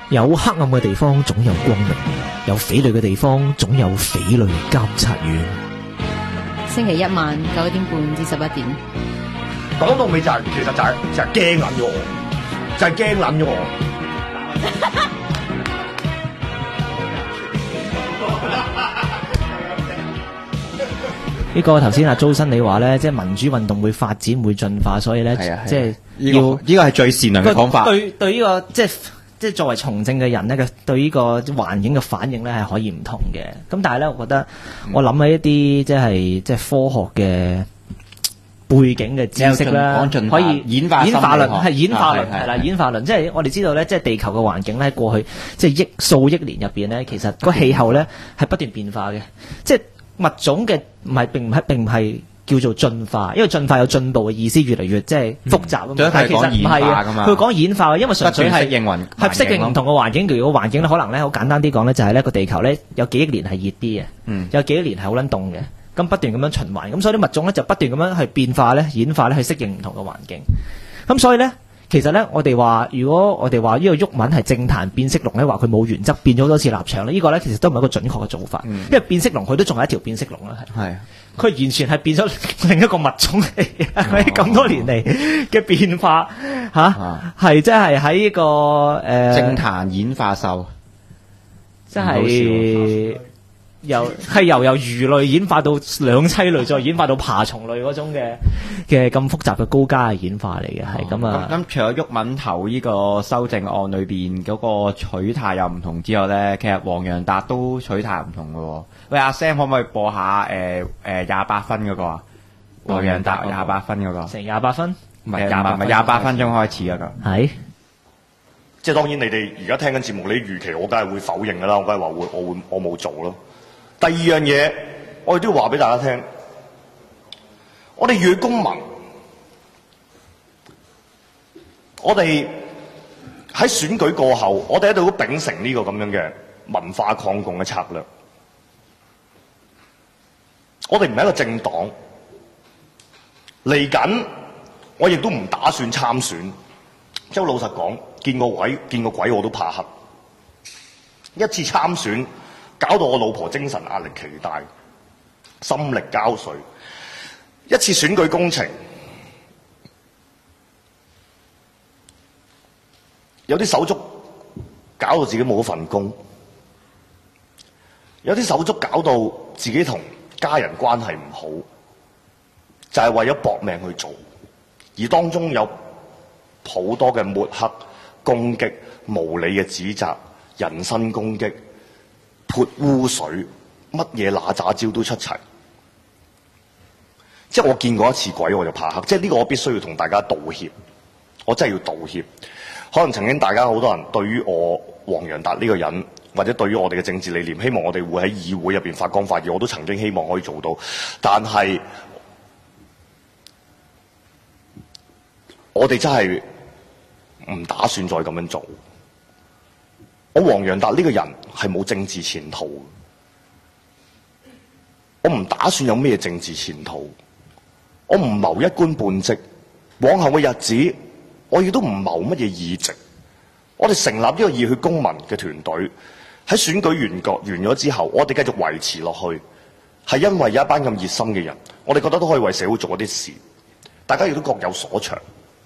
有黑暗嘅地方總有光明，有匪類嘅地方總有匪類監察院。 星期一晚9點半至11點。 講到尾就係、其實就係驚撚咗我，就係驚撚咗我。 呢個頭先阿周生你話咧，即係民主運動會發展會進化，所以咧即係要呢個係最善良嘅講法。 對呢個即係作為從政嘅人咧，對呢個環境嘅反應咧係可以唔同嘅。咁但係咧，我覺得我諗起一啲即係科學嘅背景嘅知識啦，可以演化論係演化論係啦，演化論即係我哋知道咧，即係地球嘅環境咧，過去即係數億年入邊咧，其實個氣候咧係不斷變化嘅，即係物種嘅並唔係叫做進化，因為進化有進步嘅意思，越嚟越即係複雜啊嘛。但係其實唔係嘅，佢講演化嘅，因為純粹係適應唔同嘅環境。如果環境咧，可能咧好簡單啲講咧，就係咧個地球咧有幾億年係熱啲嘅，有幾億年係好撚凍嘅，咁不斷咁樣循環，咁所以啲物種咧就不斷咁樣去變化咧、演化咧，去適應唔同嘅環境。咁所以咧，其實咧，我哋話如果我哋話呢個毓民係政壇變色龍咧，話佢冇原則，變咗好多次立場咧，呢個咧其實都唔係一個準確嘅做法，因為變色龍佢都仲係一條變色龍啦，係佢完全係變咗另一個物種嚟，喺咁多年嚟嘅變化係即係喺呢個政壇演化獸， 即係由魚類演化到兩棲類，再演化到爬蟲類嗰種嘅咁複雜嘅高階嘅演化嚟嘅，係咁啊。 咁除咗毓民頭呢個修正案裏邊嗰個取態又唔同之外咧，其實黃洋達都取態唔同嘅喎。喂，阿 Sam 可唔可以播下28分嗰個啊？黃洋達28分嗰個， 成28分， 唔係28分鐘開始嗰個。係， 即係當然你哋而家聽緊節目，你預期我梗係會否認㗎啦，我梗係話我冇做咯。第二樣嘢，我哋都要話俾大家聽，我哋熱血公民，我哋喺選舉過後，我哋喺度都秉承呢個咁樣嘅文化抗共嘅策略。我哋唔係一個政黨，嚟緊我亦都唔打算參選。即係老實講，見個鬼我都怕黑。一次參選，搞到我老婆精神壓力奇大，心力交瘁。一次選舉工程，有啲手足搞到自己冇咗份工，有啲手足搞到自己同家人關係唔好，就係為咗搏命去做，而當中有好多嘅抹黑、攻擊、無理嘅指責、人身攻擊、潑污水，乜嘢嗱喳招都出齊。即係我見過一次鬼我就怕黑，即係呢個我必須要同大家道歉，我真係要道歉。可能曾經大家好多人對於我黃洋達呢個人，或者對於我哋嘅政治理念，希望我哋會喺議會入邊發光發熱，我都曾經希望可以做到，但係我哋真係唔打算再咁樣做。我黃洋達呢個人係冇政治前途，我唔打算有咩政治前途，我唔謀一官半職，往後嘅日子我亦都唔謀乜嘢議席。我哋成立呢個熱血公民嘅團隊，喺選舉完咗之後，我哋繼續維持落去，係因為有一班咁熱心嘅人，我哋覺得都可以為社會做一啲事，大家亦都各有所長。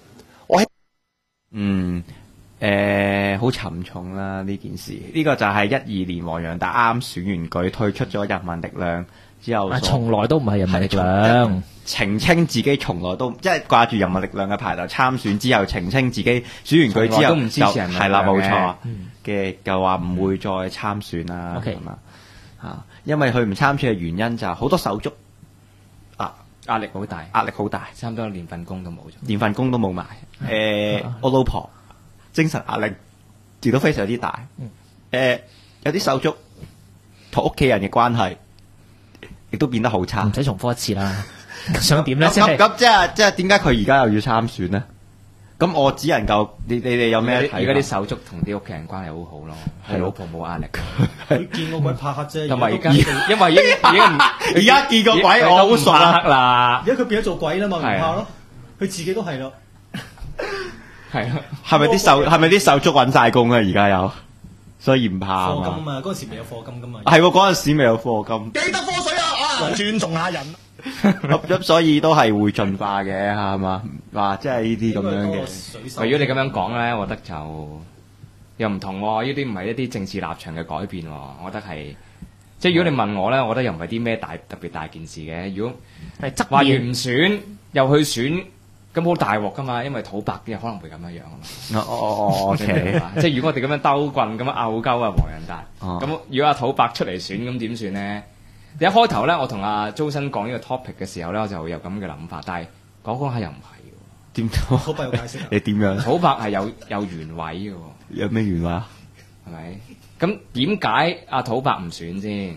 好沉重啦呢件事，呢個就係12年黃洋達啱選完舉退出咗人民力量之後， 從來都唔係人民力量， 澄清自己從來都即係掛住人民力量嘅牌頭參選之後，澄清自己選完舉之後都唔支持人民力量， 係啦冇錯嘅，就話唔會再參選啦。 OK 因為佢唔參選嘅原因就係好多手足壓力好大，差唔多連份工都冇咗， 連份工都冇埋。我老婆精神壓力亦都非常之大。有啲手足同屋企人嘅關係亦都變得好差。 唔使重複一次啦。想點咧？ 咁即係點解佢而家又要參選咧？咁我只能夠你哋有咩睇？ 而家啲手足同啲屋企人關係好好咯，係老婆冇壓力。 佢見個鬼怕黑啫， 同埋而家因為而家見個鬼我好熟啦。 而家佢變咗做鬼啦嘛，唔怕咯。佢自己都係咯。 係咯， 係咪啲手足揾晒工啊？而家有所以唔怕課金啊嘛，嗰陣時未有課金噶嘛。 係喎，嗰陣時未有課金， 記得科水啊！尊重下人。 咁所以都係會進化嘅，係嘛？哇！即係呢啲咁樣嘅。 如果你咁樣講咧，我覺得就又唔同喎。呢啲唔係一啲政治立場嘅改變喎，我覺得係即係如果你問我咧，我覺得又唔係啲咩特別大件事嘅。如果係話完唔選又去選，咁好大鑊噶嘛，因為土白啲可能會咁樣樣啊嘛。 OK 即係如果我哋咁樣兜棍咁樣拗鳩啊黃仁達，咁如果阿土白出嚟選咁點算咧？一開頭咧，我同阿周生講呢個 topic 嘅時候咧，我就有咁嘅諗法，但係講下又唔係喎。 點土白有解釋啊？ 你點樣？ 土白係有原委嘅喎。 有咩原話？ 係咪？咁點解阿土白唔選先？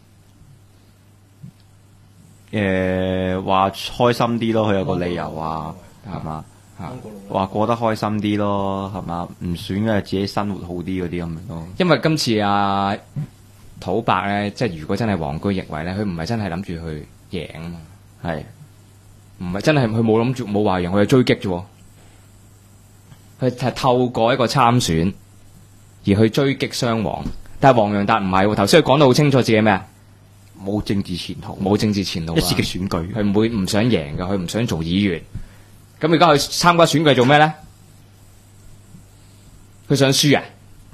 話開心啲咯，佢有個理由話係嘛？話過得開心啲咯，係嘛？唔選嘅自己生活好啲嗰啲咁樣咯。 因為今次阿土白咧，即係如果真係黃居易位咧，佢唔係真係諗住去贏啊嘛， 係唔係真係佢冇諗住冇話贏，佢係追擊啫喎。佢係透過一個參選而去追擊雙黃，但係黃洋達唔係喎。頭先佢講得好清楚自己咩啊？ 冇政治前途， 冇政治前途。 一次嘅選舉， 佢唔想贏嘅，佢唔想做議員。咁而家佢參加選舉做咩咧？佢想輸啊！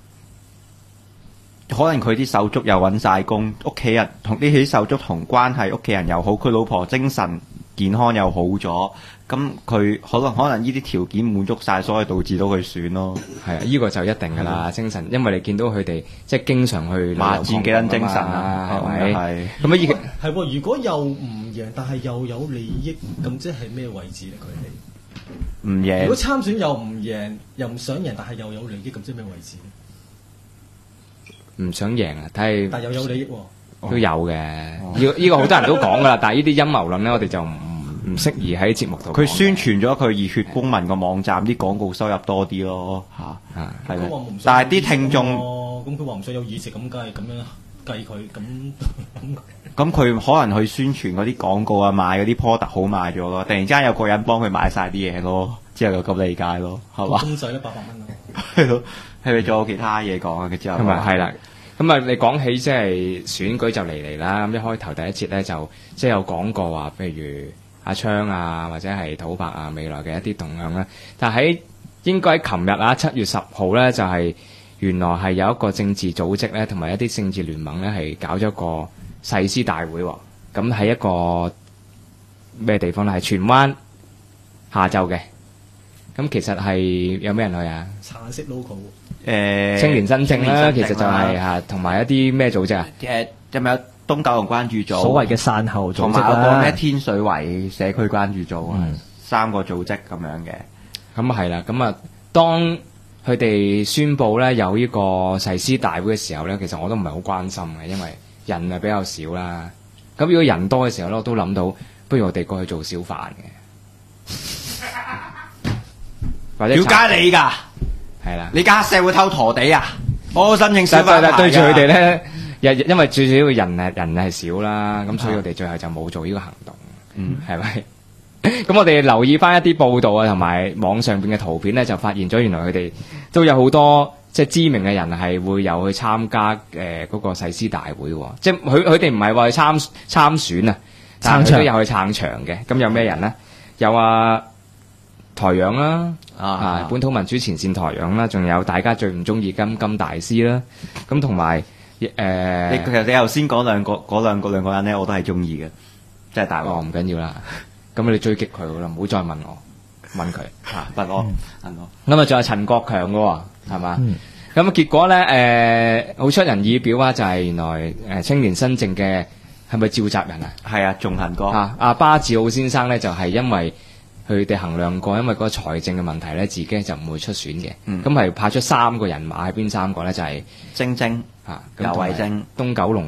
可能佢啲手足又揾晒工，屋企人同啲手足同關係，屋企人又好，佢老婆精神健康又好咗，咁佢可能呢啲條件滿足晒，所以導致到佢選咯。 係啊，呢個就一定噶啦，精神，因為你見到佢哋即係經常去馬戰幾撚精神啊， 係咪？ 係咁啊，依係喎，如果又唔贏，但係又有利益，咁即係咩位置咧？佢係唔贏。 如果參選又唔贏，又唔想贏，但係又有利益，咁即係咩位置咧？ 唔想贏啊，但又有利益喎， 都有嘅。呢個好多人都講噶啦，但係呢啲陰謀論咧，我哋就唔適宜喺節目度。 佢宣傳咗佢熱血公民個網站啲廣告收入多啲咯，係咪？但係啲聽眾咁佢話唔想有議席，咁梗係咁樣計佢咁佢可能去宣傳嗰啲廣告啊，賣嗰啲 product 好賣咗咯，突然之間有個人幫佢買晒啲嘢咯，之後就咁理解咯，係嘛？ 公仔咧800蚊咯， 係咯，係咪仲有其他嘢講啊？佢之後係啦。咁啊，你講起即係選舉就嚟啦。咁一開頭第一節咧就即係有講過話，譬如阿昌啊，或者係土白啊，未來嘅一啲動向啦。但係應該喺琴日啊7月10號咧，就係原來係有一個政治組織咧，同埋一啲政治聯盟咧，係搞咗個誓師大會喎。咁喺一個咩地方咧？係荃灣下晝嘅。咁其實係有咩人去啊？ 橙色 logo。 青年新政啦，其實就係同埋一啲咩組織啊？ 有咪有東九龍關注組， 所謂嘅傘後組織同埋有個咩天水圍社區關注組3個組織咁樣嘅。 咁係啦，咁啊，當佢哋宣布咧有呢個誓師大會嘅時候咧，其實我都唔係好關心嘅，因為人啊比較少啦。咁如果人多嘅時候咧，我都諗到，不如我哋過去做小販嘅，或者了解你㗎。 係啦， 你家社會偷陀地啊！我申請小販牌對住佢哋咧，因為最主要人係少啦，咁所以我哋最後就冇做呢個行動。係咪？咁我哋留意翻一啲報道啊，同埋網上邊嘅圖片咧，就發現咗原來佢哋都有好多即係知名嘅人係會有去參加嗰個誓師大會喎。即係佢哋唔係話去參選啊，但係佢都有去撐場嘅。咁有咩人咧？有台陽啦，本土民主前線台陽啦，仲有大家最唔中意金大師啦，咁同埋其實你頭先講嗰兩個人咧，我都係中意嘅，即係大鑊。 唔緊要啦，咁你追擊佢好啦，唔好再問我，問佢問我。 咁啊，仲有陳國強嘅喎，係嘛？咁啊，結果咧好出人意表啊，就係原來青年新政嘅係咪召集人啊？ 係啊，仲恒哥阿巴治奧先生咧，就係因為佢哋衡量過，因為嗰個財政嘅問題咧，自己就唔會出選嘅。咁係派出3個人馬，係邊3個咧？就係晶晶、游蕙禎、 東九龍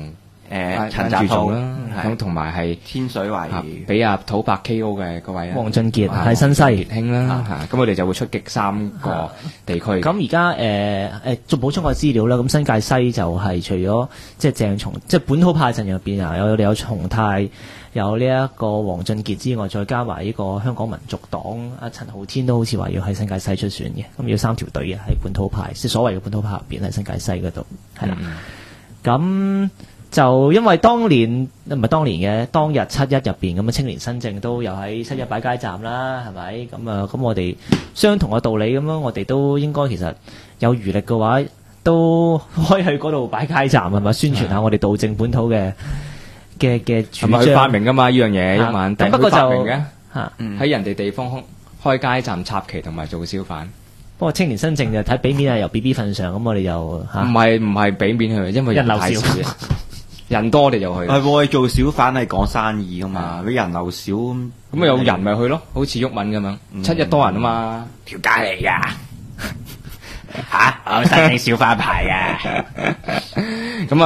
陳澤圖啦，咁同埋係天水圍俾阿土伯 KO 嘅嗰位黃俊傑喺新西傑興啦嚇，咁我哋就會出擊3個地區。 咁而家再補充個資料啦，咁新界西就係除咗即係鄭松，即係本土派陣入邊啊，有重泰，有呢一個黃俊傑之外，再加埋呢個香港民族黨阿陳浩天都好似話要喺新界西出選嘅，咁要3條隊嘅喺本土派，即係所謂嘅本土派入邊喺新界西嗰度，係啦。咁就因為當年唔係當年嘅當日7·1入邊咁嘅青年新政都有喺7·1擺街站啦，係咪？咁我哋相同嘅道理咁樣，我哋都應該其實有餘力嘅話，都可以去嗰度擺街站係咪？宣傳下我哋道正本土嘅主張。 係咪佢發明㗎嘛？呢樣嘢一晚， 不過就嘅喺人哋地方開街站插旗同埋做小販。 不過青年新政就睇俾面係由 BB 份上，咁我哋就唔係俾面去，因為人太少，人多我哋就去。 係喎，做小販係講生意噶嘛，佢人流少咁有人咪去咯，好似毓民咁樣，7·1多人啊嘛，條街嚟㗎嚇，我申請小販牌嘅。咁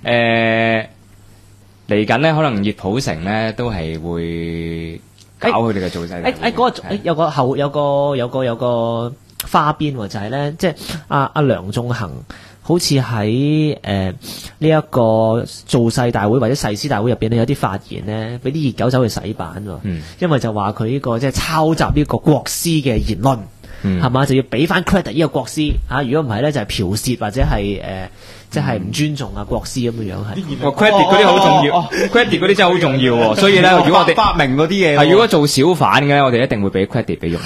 嚟緊咧，可能熱普城咧都係會搞佢哋嘅造勢。 嗰個有個花邊喎，就係咧，即係阿梁頌恆好似喺呢一個造勢大會或者誓師大會入邊咧有啲發言咧，俾啲熱狗走去洗版喎。因為就話佢呢個即係抄襲呢個國師嘅言論，係嘛，就要俾翻 credit 呢個國師嚇。如果唔係咧，就係剽竊或者係即係唔尊重啊國師咁嘅樣係。 credit 嗰啲好重要，credit 嗰啲真係好重要喎。所以咧，如果我哋發明嗰啲嘢， 係如果做小販嘅，我哋一定會俾 credit 俾用。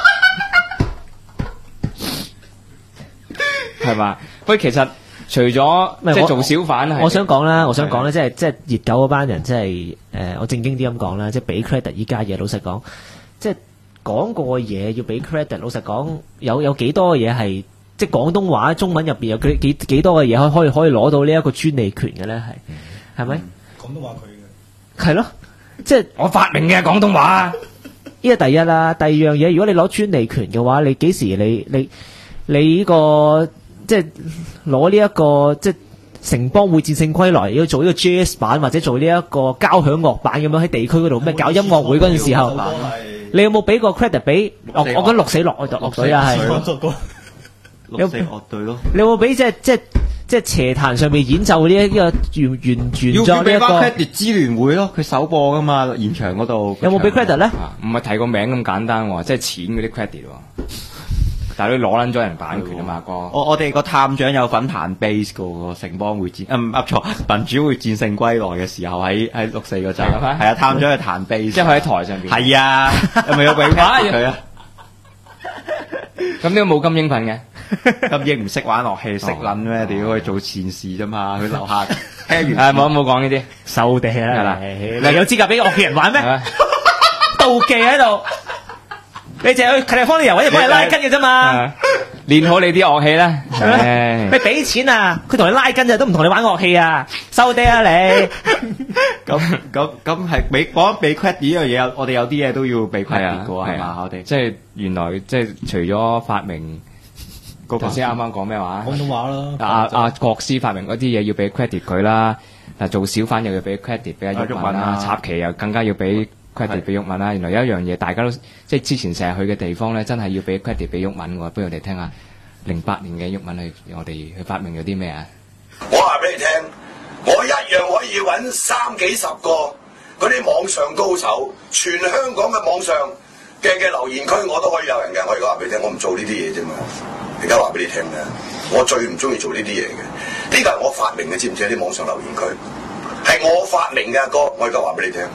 係嘛？喂，其實除咗即係做小販， 我想講咧，即係熱狗嗰班人，即係我正經啲咁講啦，即係俾 credit 依家嘢。老實講，即係講過嘅嘢要俾 credit。老實講，有幾多嘅嘢係即係廣東話中文入邊有幾多嘅嘢可以攞到呢一個專利權嘅咧？係咪？ 廣東話佢嘅係咯，即係我發明嘅廣東話。呢個第一啦，第二樣嘢，如果你攞專利權嘅話，你幾時你呢個？即係攞呢一個即係城邦會戰勝歸來，要做呢個 jazz 版或者做呢一個交響樂版咁樣喺地區嗰度咩搞音樂會嗰陣時候，你有冇俾個 credit 俾我講六四樂隊啊？係六四樂隊咯。 你有冇俾即係斜壇上面演奏呢一個原作呢一個 credit 支聯會咯？佢首播噶嘛，現場嗰度有冇俾 credit 咧？ 唔係提個名咁簡單喎，即係錢嗰啲 credit 喎。但係你攞撚咗人版權啊嘛，哥！ 我哋個探長有份彈 bass 個城邦會戰，噏錯，民主會戰勝歸來嘅時候喺6·4嗰陣，係啊，探長去彈 bass， 即係佢喺台上邊。 係啊，有冇有俾佢啊？ 咁呢個冇金英份嘅， 金英唔識玩樂器，識撚咩？屌佢做善事啫嘛，佢樓下聽完。冇講呢啲， 收地啦。 係啦， 你有資格俾樂器人玩咩？妒忌喺度。你淨係去契弟方啲人揾人幫你拉筋嘅啫嘛， 練好你啲樂器啦。 你俾錢啊，佢同你拉筋就都唔同你玩樂器啊，收爹啊你！ 咁係俾講俾 credit 呢樣嘢，我哋有啲嘢都要俾 credit 嘅喎，係嘛？我哋即係原來即係除咗發明嗰頭先啱啱講咩話？ 廣東話啦。 阿國師發明嗰啲嘢要俾 credit 佢啦，嗱做小販又要俾 credit 俾阿毓民啦，插旗又更加要俾 credit 俾毓民啦。原來有一樣嘢大家都即係之前成日去嘅地方咧，真係要俾 credit 俾毓民喎。不如我哋聽下08年嘅毓民我哋去發明咗啲咩啊？ 我話俾你聽，我一樣可以揾30幾10個嗰啲網上高手，全香港嘅網上嘅留言區我都可以有人嘅。我而家話俾你聽，我唔做呢啲嘢啫嘛。而家話俾你聽咧，我最唔中意做呢啲嘢嘅。呢個係我發明嘅，知唔知啊？啲網上留言區係我發明嘅，哥。我而家話俾你聽。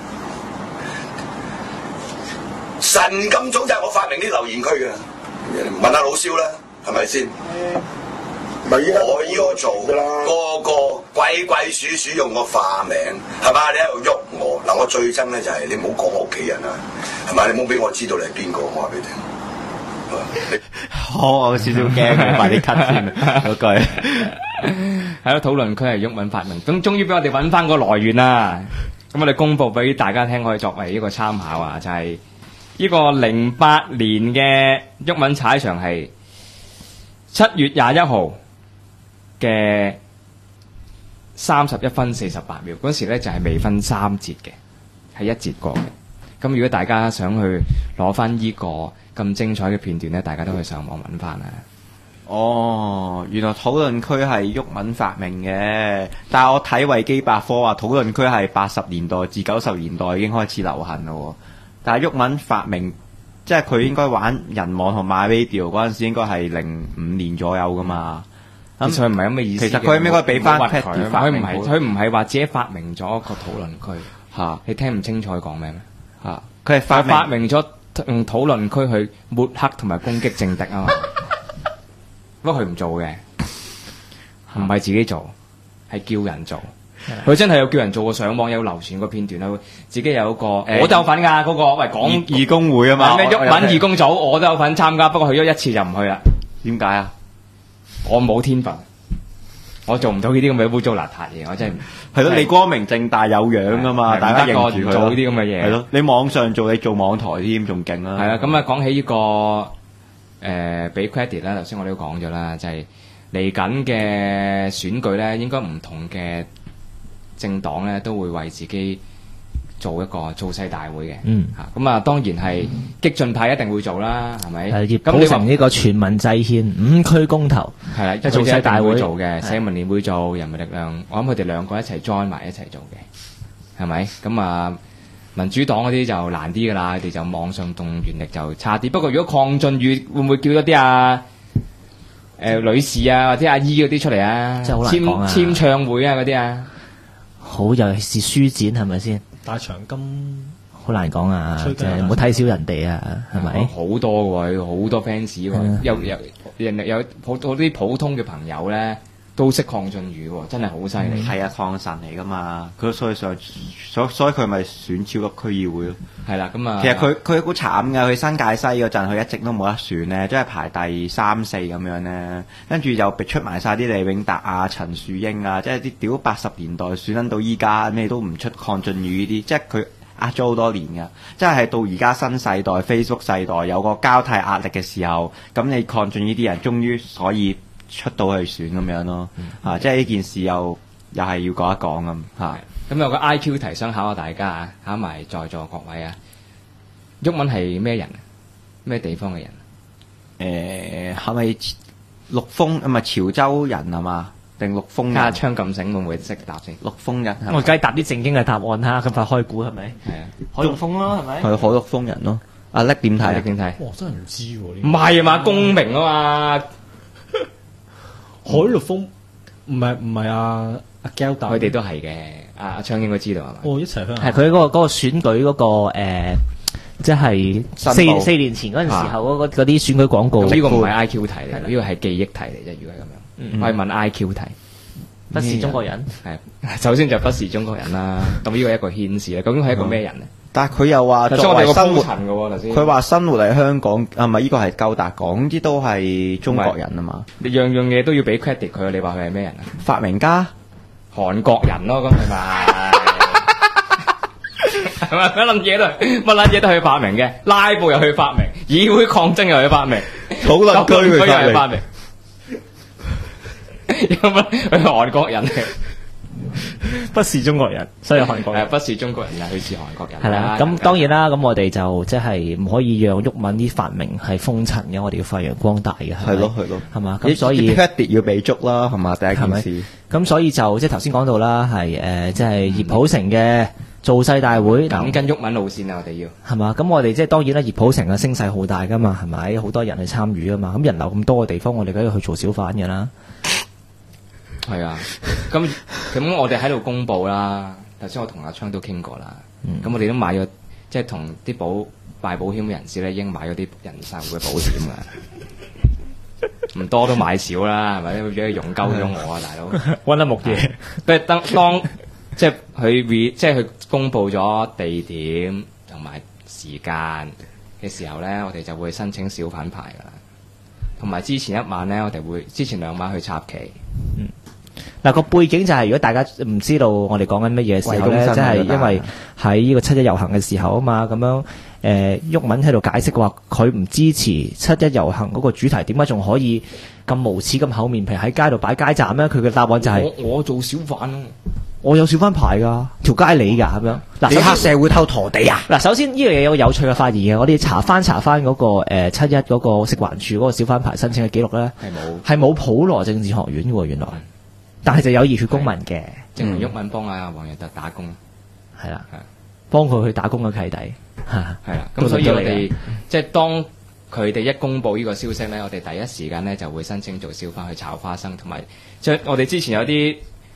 神咁早就係我發明啲留言區嘅，問下老蕭啦，係咪先？我依個做個個鬼鬼祟祟用個化名，係嘛？你喺度喐我嗱，我最憎咧就係你唔好講我屋企人啊，係咪？你唔好俾我知道你係邊個，我話俾你聽。 我有少少驚，快啲 cut 先嗰句。 係咯，討論區係毓民發明，咁終於俾我哋揾翻個來源啦。咁我哋公佈俾大家聽，可以作為一個參考啊，就係、是。呢個08年嘅毓民踩場係7月21號嘅 31分48秒，嗰時咧就係未分3節嘅，係一節過嘅。咁如果大家想去攞翻呢個咁精彩嘅片段咧，大家都可以上網揾翻啊。 哦，原來討論區係毓民發明嘅，但係我睇維基百科話討論區係80年代至90年代已經開始流行咯。但係毓民發明，即係佢應該玩人網同 MyRadio 嗰陣時，應該係05年左右噶嘛。 其實佢唔係咁嘅意思嘅。 其實佢應該俾翻佢 Patty 發明佢唔係話自己發明咗個討論區嚇你聽唔清楚佢講咩咩？ 嚇，佢係發明咗用討論區去抹黑同埋攻擊政敵啊嘛。不過佢唔做嘅，唔係自己做，係叫人做。佢真係有叫人做過，上網有流傳個片段啦。自己有個我都有份㗎嗰個，喂講義工會啊嘛， 咩毓民義工組，我都有份參加，不過去咗一次就唔去啦。 點解啊？ 我冇天分，我做唔到呢啲咁嘅污糟邋遢嘢，我真係係咯，你光明正大有樣噶嘛，大家認住佢做呢啲咁嘅嘢。 係咯，你網上做，你做網台添，仲勁啦。 係啊，咁啊講起呢個俾 credit 啦，頭先我哋都講咗啦，就係嚟緊嘅選舉咧，應該唔同嘅政黨咧都會為自己做一個造勢大會嘅。咁啊當然係激進派一定會做啦，係咪？ 葉普成呢個全民制憲5區公投係啦，造勢大會做嘅，社民連會做，人民力量，我諗佢哋兩個一齊 join 埋一齊做嘅，係咪？咁啊民主黨嗰啲就難啲㗎啦，佢哋就網上動員力就差啲。不過如果鄺俊宇會唔會叫咗啲女士啊或者阿姨嗰啲出嚟啊？ 真係好難講啊！ 簽唱會啊嗰啲啊， 好尤其是書展係咪先？ 大長今好難講啊！即係唔好睇小人哋啊，係咪？ 好多喎，好多 fans 喎，有好啲普通嘅朋友咧都識鄺俊宇喎，真係好犀利。 係啊，鄺神嚟噶嘛，佢所以佢咪選超級區議會咯。 係啦，咁啊， 其實佢好慘噶，佢新界西嗰陣佢一直都冇得選咧，即係排第3、4咁樣咧，跟住又出埋晒啲李永達啊、陳樹英啊，即係啲屌80年代選緊到依家咩都唔出鄺俊宇呢啲，即係佢壓咗好多年噶，即係到而家新世代 Facebook 世代有個交替壓力嘅時候，咁你鄺俊宇啲人終於可以出到去選咁樣咯。即係呢件事又係要講一講咁嚇。 咁有個 IQ 題想考下大家啊，考埋在座各位啊。毓民係咩人？咩地方嘅人？ 係咪陸豐唔係潮州人係嘛？定陸豐人？ 阿昌咁醒會唔會識答先？ 陸豐人， 我梗係答啲正經嘅答案啦，咁快開估係咪？ 係啊， 海陸豐咯，係咪？ 係海陸豐人咯。阿叻點睇？ 你點睇？ 哇！真係唔知喎呢。 唔係啊嘛，公明啊嘛。 海陸豐唔係阿膠大， 佢哋都係嘅。阿昌應該知道係嘛？ 哦，一齊去。 係佢嗰個選舉嗰個即係4年前嗰陣時候嗰啲選舉廣告。 呢個唔係 IQ 題嚟，呢個係記憶題嚟啫。如果係咁樣，我係問 IQ 題。 不是中國人。 係首先就不是中國人啦。咁呢個係一個顯示啦。究竟係一個咩人咧？ 但係佢又話作為生活，佢話生活喺香港，係咪呢個係夠達講啲都係中國人啊嘛？ 你樣樣嘢都要俾 credit 佢，你話佢係咩人啊？ 發明家， 韓國人咯，咁係咪？係咪乜撚嘢都去發明嘅？拉布又去發明，議會抗爭又去發明， 討論區又去發明，有乜佢係韓國人嚟？ 不是中國人，所以韓國人不是中國人啊，佢是韓國人。 係啦，咁當然啦，咁我哋就即係唔可以讓毓民啲發明係封塵嘅，我哋要發揚光大嘅。 係咯， 係嘛？咁所以 credit 要被捉啦，係嘛？第一件事。 咁所以就即係頭先講到啦，係即係葉普成嘅造勢大會， 咁跟毓民路線啊，我哋要係嘛？咁我哋即係當然啦，葉普成嘅聲勢好大噶嘛，係咪？好多人去參與噶嘛，咁人流咁多嘅地方，我哋梗係去做小販嘅啦。 係啊，咁我哋喺度公佈啦。頭先我同阿昌都傾過啦。咁我哋都買咗，即係同啲賣保險嘅人士咧，已經買咗啲人壽嘅保險㗎。唔多都買少啦，係咪？因為用鳩咗我啊，大佬。 揾得木嘢。 當即係佢公佈咗地點同埋時間嘅時候咧，我哋就會申請小販牌㗎啦。同埋之前2晚去插旗。 嗱個背景就係如果大家唔知道我哋講緊乜嘢嘅時候咧，即係因為喺呢個七一遊行嘅時候啊嘛，咁樣毓民喺度解釋話佢唔支持七一遊行嗰個主題，點解仲可以咁無恥咁厚面皮喺街度擺街站咧？佢嘅答案就係、 我做小販咯， 我有小販牌㗎，條街你㗎咁樣。嗱， 你黑社會偷陀地啊？ 嗱，首先呢樣嘢有個有趣嘅發現嘅，我哋查翻嗰個七一嗰個食環署嗰個小販牌申請嘅記錄咧，係冇普羅政治學院嘅喎，原來，但係就有熱血公民嘅， 證明毓民幫阿黃洋達打工， 係啦，幫佢去打工嘅契弟， 係啦。咁所以我哋即係當佢哋一公佈呢個消息咧，我哋第一時間咧就會申請做小販去炒花生，同埋即係我哋之前有啲。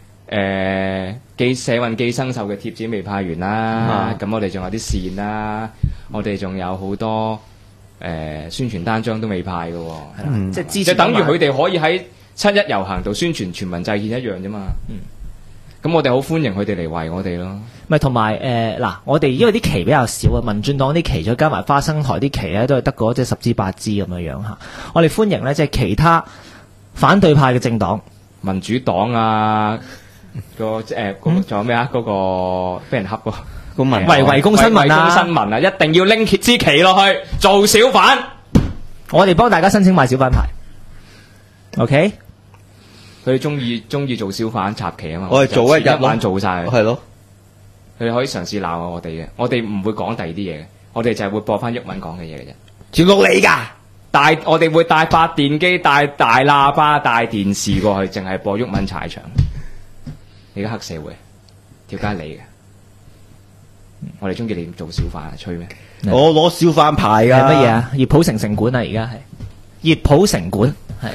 社運寄生獸嘅貼紙未派完啦，咁我哋仲有啲線啦，我哋仲有好多宣傳單張都未派嘅喎，即係等於佢哋可以喺七一遊行度宣傳全民制憲一樣啫嘛。咁我哋好歡迎佢哋嚟為我哋咯。 咪同埋嗱，我哋因為啲旗比較少啊，民進黨啲旗再加埋花生台啲旗咧，都係得嗰即係10支8支咁樣樣嚇。我哋歡迎咧，即係其他反對派嘅政黨， 民主黨啊。仲有咩啊？嗰個俾人恰個公民圍攻新聞啊！ 新聞啊！一定要拎支旗落去做小販。 我哋幫大家申請買小販牌。OK， 佢哋中意做小販插旗啊嘛。 我哋做一晚做晒。 係咯。 佢哋可以嘗試鬧我哋嘅，我哋唔會講第二啲嘢嘅，我哋就係會播翻毓民講嘅嘢嘅啫。 全錄你㗎！ 我哋會帶發電機、帶大喇叭、帶電視過去，淨係播毓民踩場。你而家黑社會，條街你嘅，我哋中意你做小販啊，吹咩？ 我攞小販牌㗎。 係乜嘢啊？熱普城城管啊，而家係熱普城管係。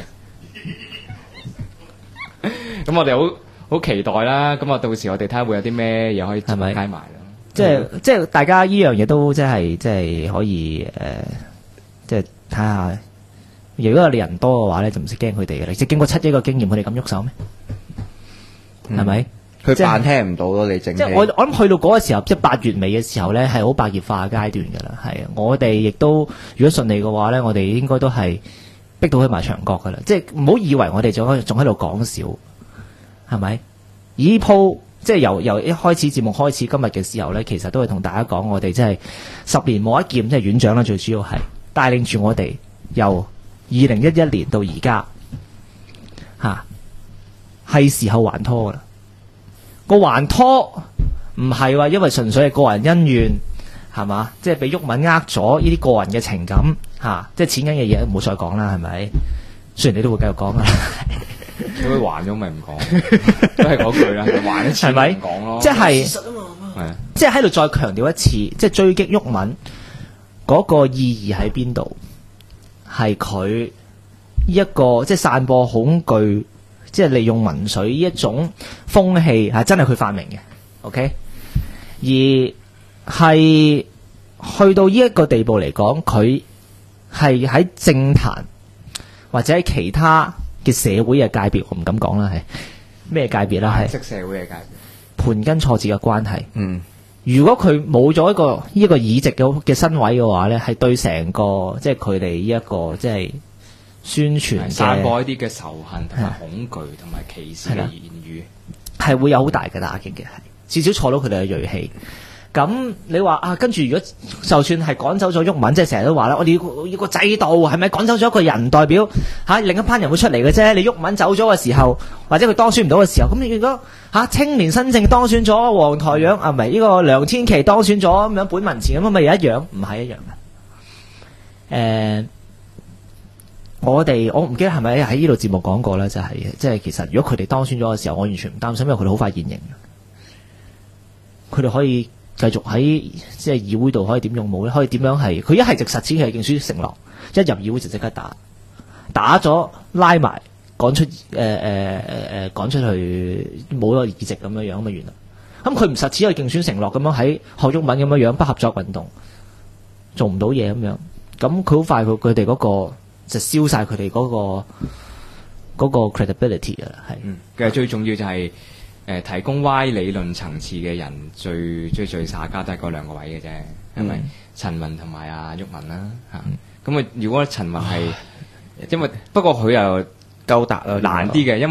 咁我哋好期待啦！咁啊，到時我哋睇下會有啲咩嘢可以做街埋咯。 即係大家依樣嘢都即係可以即係睇下。如果你人多嘅話咧，就唔使驚佢哋嘅。你即係經過7一個經驗，佢哋咁喐手咩？係咪？ 佢扮聽唔到咯，你正。 即係我諗去到嗰個時候，即係8月尾嘅時候咧，係好白熱化嘅階段㗎啦。係啊，我哋亦都如果順利嘅話咧，我哋應該都係逼到去埋牆角㗎啦。即係唔好以為我哋仲喺度講笑，係咪？依鋪即係由一開始節目開始今日嘅時候咧，其實都係同大家講，我哋即係10年磨一劍，即係院長啦，最主要係帶領住我哋由2011年到而家嚇。係時候還拖噶啦，個還拖唔係話因為純粹係個人恩怨，係嘛？即係俾毓民呃咗呢啲個人嘅情感嚇，即係錢銀嘅嘢唔好再講啦，係咪？雖然你都會繼續講啦， 佢還咗咪唔講，都係嗰句啦，還一次係咪唔講咯？ 即係即係喺度再強調一次，即係追擊毓民嗰個意義喺邊度？係佢一個即係散播恐懼。即係利用民粹呢一種風氣係真係佢發明嘅 ，OK？ 而係去到呢一個地步嚟講，佢係喺政壇或者喺其他嘅社會嘅界別，我唔敢講啦，係咩界別啦？係色社會嘅界別， 盤根錯節嘅關係。如果佢冇咗一個議席嘅身位嘅話咧，係對成個即係佢哋呢一個即係。宣傳散播一啲嘅仇恨同埋恐懼同埋歧視嘅言語， 係會有好大嘅打擊嘅，至少挫到佢哋嘅銳氣。咁你話啊，跟住如果就算係趕走咗毓民，即係成日都話啦，我哋要個制度係咪趕走咗一個人代表另一班人會出嚟嘅啫？你毓民走咗嘅時候，或者佢當選唔到嘅時候，咁你如果青年新政當選咗，黃台仰啊，唔係呢個梁天琦當選咗咁樣，本民前咁咪又一樣？唔係一樣嘅。我唔記得係咪喺呢度節目講過咧，就係即係其實如果佢哋當選咗嘅時候，我完全唔擔心，因為佢哋好快現形，佢哋可以繼續喺即係議會度可以點用武咧，可以點樣係佢一係就實踐佢嘅競選承諾，一入議會就即刻打咗拉埋趕出趕出去冇個議席咁樣樣咁嘅原來，咁佢唔實踐佢競選承諾咁樣喺學毓民咁樣樣不合作運動做唔到嘢咁樣，咁佢好快佢哋嗰個。就燒晒佢哋嗰個 credibility 㗎啦，係。 其實最重要就係提供歪理論層次嘅人最耍家都係嗰兩個位嘅啫，係咪？陳雲同埋阿毓民啦嚇。咁如果陳雲係因為不過佢又夠難啲嘅，因為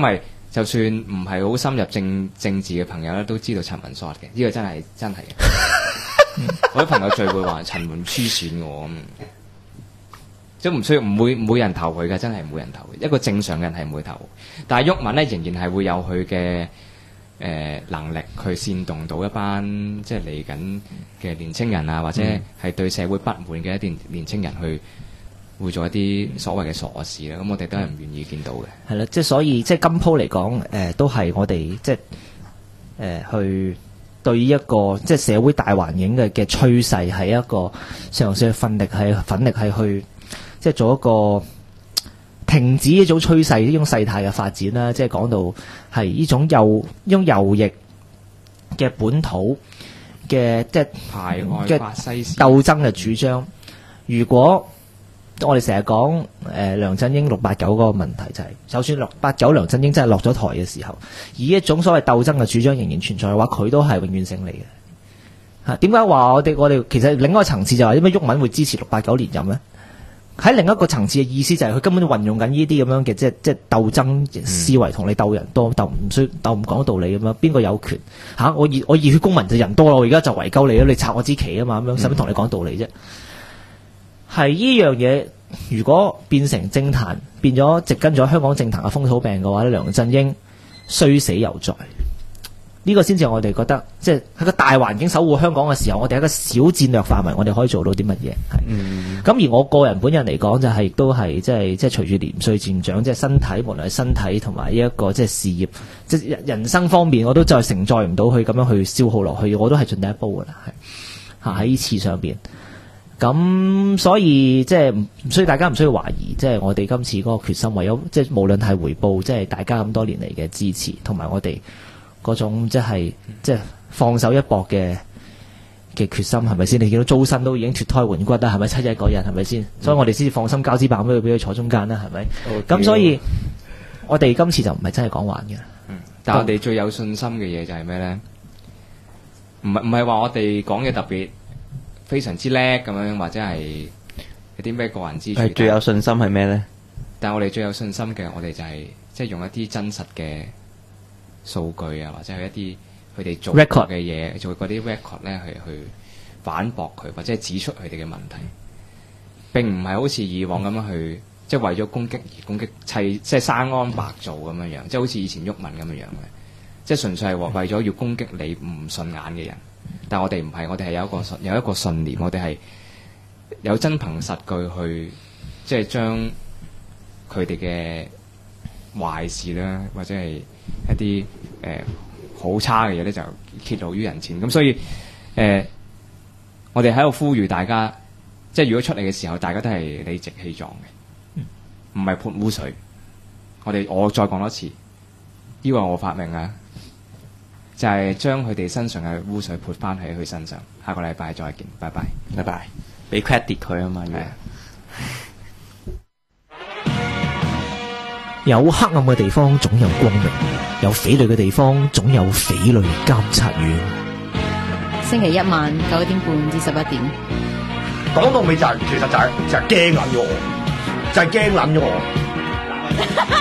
就算唔係好深入政治嘅朋友咧，都知道陳文 short 嘅，呢個真係嘅。我啲朋友聚會話陳文黐線我咁，即唔需要唔會人投佢嘅，真係唔會人投佢。一個正常嘅人係唔會投，但係毓民咧仍然係會有佢嘅能力去煽動到一班即係嚟緊嘅年青人啊，或者係對社會不滿嘅一啲年青人去會做一啲所謂嘅傻事啦。咁我哋都係唔願意見到嘅。 係啦，即係所以即係今鋪嚟講，都係我哋即係去對一個即係社會大環境嘅趨勢係一個嘗試去奮力係去即係做一個停止呢種趨勢呢種世態嘅發展啦。即係講到係呢種右翼嘅本土嘅即係排外法西斯鬥爭嘅主張。如果我哋成日講梁振英689嗰個問題就係，就算689梁振英真係落咗台嘅時候，以一種所謂鬥爭嘅主張仍然存在嘅話，佢都係永遠勝利嘅。點解話我哋其實另一個層次就係點解毓民會支持689連任呢？喺另一個層次嘅意思就係佢根本運用緊呢啲咁樣嘅即係鬥爭思維，同你鬥人多，鬥唔講道理咁樣，邊個有權我熱血公民就人多啦，我而家就圍鳩你啦，你拆我支旗啊嘛，咁樣使乜同你講道理啫？係呢樣嘢，如果變成政壇，變咗植根咗香港政壇嘅風土病嘅話咧，梁振英雖死猶在。呢個先至我哋覺得，即係喺個大環境守護香港嘅時候，我哋喺個小戰略範圍，我哋可以做到啲乜嘢？咁而我個人本人嚟講，就係亦都係即係隨住年歲漸長，即係身體，無論係身體同埋呢一個即係事業，即係人生方面，我都再承載唔到去咁樣去消耗落去，我都係盡第一煲噶啦，係喺呢次上邊。咁所以即係所以大家唔需要懷疑，即係我哋今次嗰個決心，唯有即係無論係回報，即係大家咁多年嚟嘅支持，同埋我哋嗰種即係放手一搏嘅決心，係咪先？你見到周身都已經脫胎換骨啦，係咪？7日嗰日係咪先？所以我哋先至放心交支棒俾佢坐中間啦，係咪？咁所以我哋今次就唔係真係講玩嘅。 但係我哋最有信心嘅嘢就係咩咧？唔係話我哋講嘅特別非常之叻咁樣，或者係有啲咩個人之處。 係最有信心係咩咧？ 但係我哋最有信心嘅，我哋就係即係用一啲真實嘅數據啊，或者係一啲佢哋做嘅嘢，做嗰啲 record 咧，去反駁佢，或者係指出佢哋嘅問題。並唔係好似以往咁樣去，即係為咗攻擊而攻擊，即係生安白做咁樣樣，即係好似以前毓民咁樣樣嘅，即係純粹係為咗要攻擊你唔順眼嘅人。但我哋唔係，我哋係有一個信念，我哋係有真憑實據去，即係將佢哋嘅壞事啦，或者係一啲好差嘅嘢咧，就揭露於人前。咁所以我哋喺度呼籲大家，即係如果出嚟嘅時候，大家都係理直氣壯嘅，唔係潑污水。我再講多次，呢個係我發明啊！就係將佢哋身上嘅污水潑翻喺佢身上。下個禮拜再見，拜拜， 拜拜。俾 credit 佢啊嘛， 有黑暗嘅地方總有光明，有匪類嘅地方總有匪類監察院。 星期一晚9點半至11點。 講到尾就係、其實就係驚撚咗我，就係驚撚咗我。